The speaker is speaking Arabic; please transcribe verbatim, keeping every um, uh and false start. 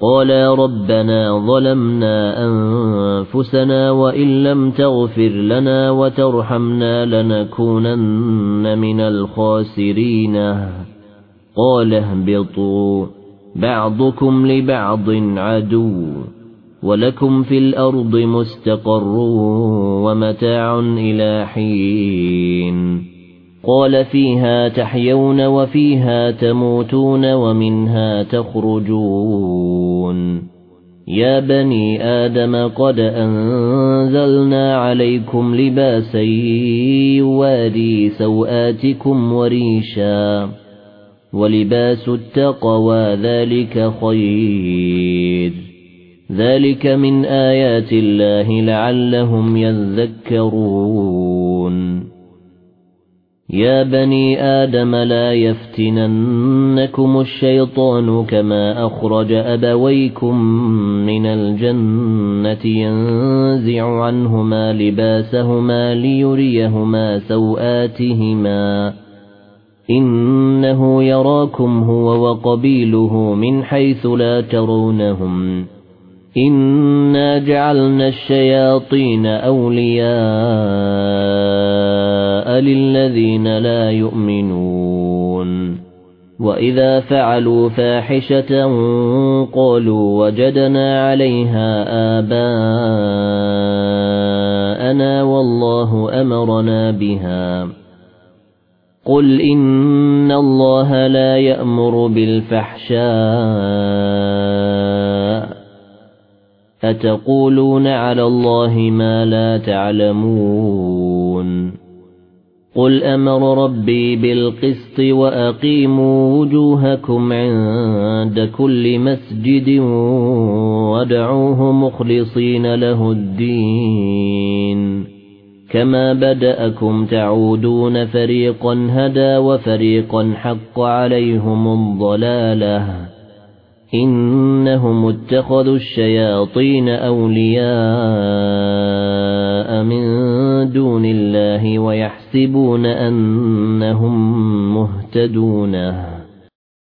قالا ربنا ظلمنا أنفسنا وإن لم تغفر لنا وترحمنا لنكونن من الخاسرين قال اهبطوا بعضكم لبعض عدو ولكم في الأرض مستقر ومتاع إلى حين قال فيها تحيون وفيها تموتون ومنها تخرجون يا بني آدم قد أنزلنا عليكم لباسا يواري سوآتكم وريشا ولباس التقوى ذلك خير ذلك من آيات الله لعلهم يذكرون يا بني آدم لا يفتننكم الشيطان كما أخرج أبويكم من الجنة ينزع عنهما لباسهما ليريهما سوآتهما إنه يراكم هو وقبيله من حيث لا ترونهم إنا جعلنا الشياطين أولياء للذين لا يؤمنون وإذا فعلوا فاحشة قالوا وجدنا عليها آباءنا والله أمرنا بها قل إن الله لا يأمر بالفحشاء أتقولون على الله ما لا تعلمون قل أمر ربي بالقسط وأقيموا وجوهكم عند كل مسجد وادعوه مخلصين له الدين كما بدأكم تعودون فريقا هدى وفريقا حق عليهم الضلالة إنهم اتخذوا الشياطين أولياء من دون الله ويحسبون أنهم مهتدون